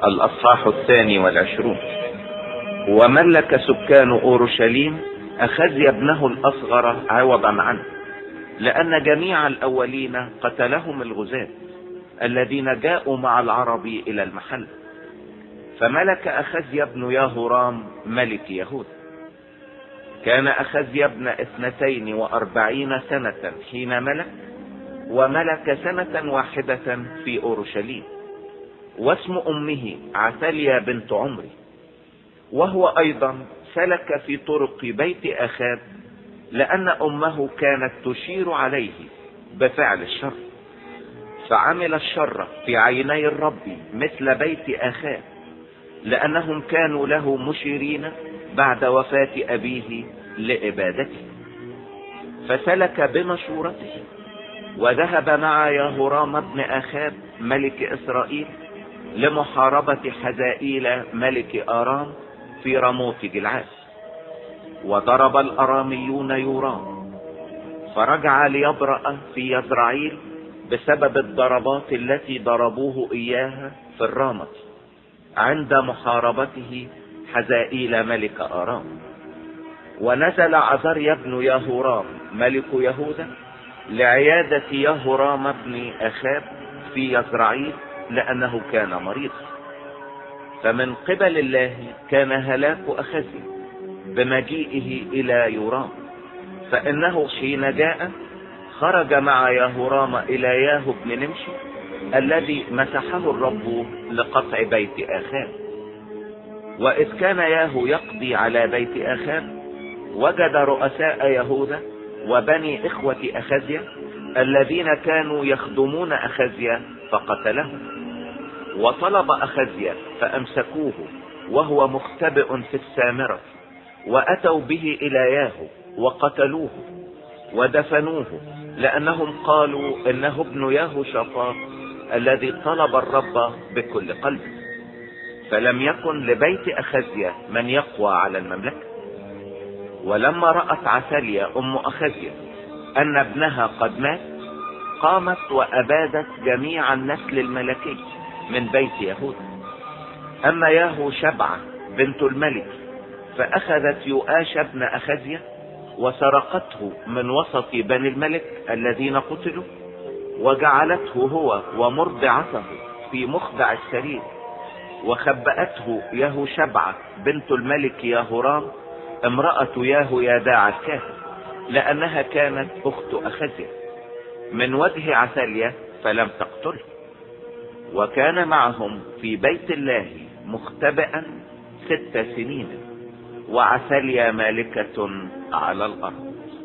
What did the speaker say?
الأصحاح 22. وملك سكان أورشليم أخزي ابنه الأصغر عوضا عنه، لأن جميع الأولين قتلهم الغزاة الذين جاءوا مع العرب إلى المحل. فملك أخزي ابن يهورام ملك يهوذا. كان أخزي ابن 42 سنة حين ملك، وملك 1 في أورشليم. واسم أمه عثاليا بنت عمري. وهو أيضا سلك في طرق بيت أخاب، لأن أمه كانت تشير عليه بفعل الشر، فعمل الشر في عيني الرب مثل بيت أخاب، لأنهم كانوا له مشيرين بعد وفاة أبيه لإبادته. فسلك بمشورته وذهب مع يهورام ابن أخاب ملك إسرائيل لمحاربة حزائيل ملك آرام في رموت جلعاد. وضرب الأراميون يورام، فرجع ليبرأ في يزرعيل بسبب الضربات التي ضربوه إياها في الرامة عند محاربته حزائيل ملك آرام. ونزل عزريا بن يهورام ملك يهوذا لعيادة يهورام ابن أخاب في يزرعيل، لأنه كان مريضا. فمن قبل الله كان هلاك أخزي بمجيئه إلى يورام، فإنه حين جاء خرج مع يهورام إلى ياهو بن نمشي الذي مسحه الرب لقطع بيت أخاب. وإذ كان ياهو يقضي على بيت أخاب، وجد رؤساء يهوذا وبني إخوة أخزيا الذين كانوا يخدمون أخزيا فقتلهم. وطلب أخزيا فأمسكوه وهو مختبئ في السامرة، وأتوا به إلى ياهو وقتلوه ودفنوه، لأنهم قالوا إنه ابن ياهو شافاط الذي طلب الرب بكل قلبه. فلم يكن لبيت أخزيا من يقوى على المملكة. ولما رأت عثاليا أم أخزيا أن ابنها قد مات، قامت وأبادت جميع النسل الملكي من بيت يهوذا. أما ياهو شبعة بنت الملك فأخذت يؤاش ابن أخزيا وسرقته من وسط بني الملك الذين قتلوا، وجعلته هو ومرضعته في مخدع السرير، وخبأته ياهو شبعة بنت الملك يهورام امرأة ياهو ياداع الكاهن، لأنها كانت أخت أخزيا من وجه عثاليا، فلم تقتله. وكان معهم في بيت الله مختبئا 6 سنين، وعثاليا مالكة على الأرض.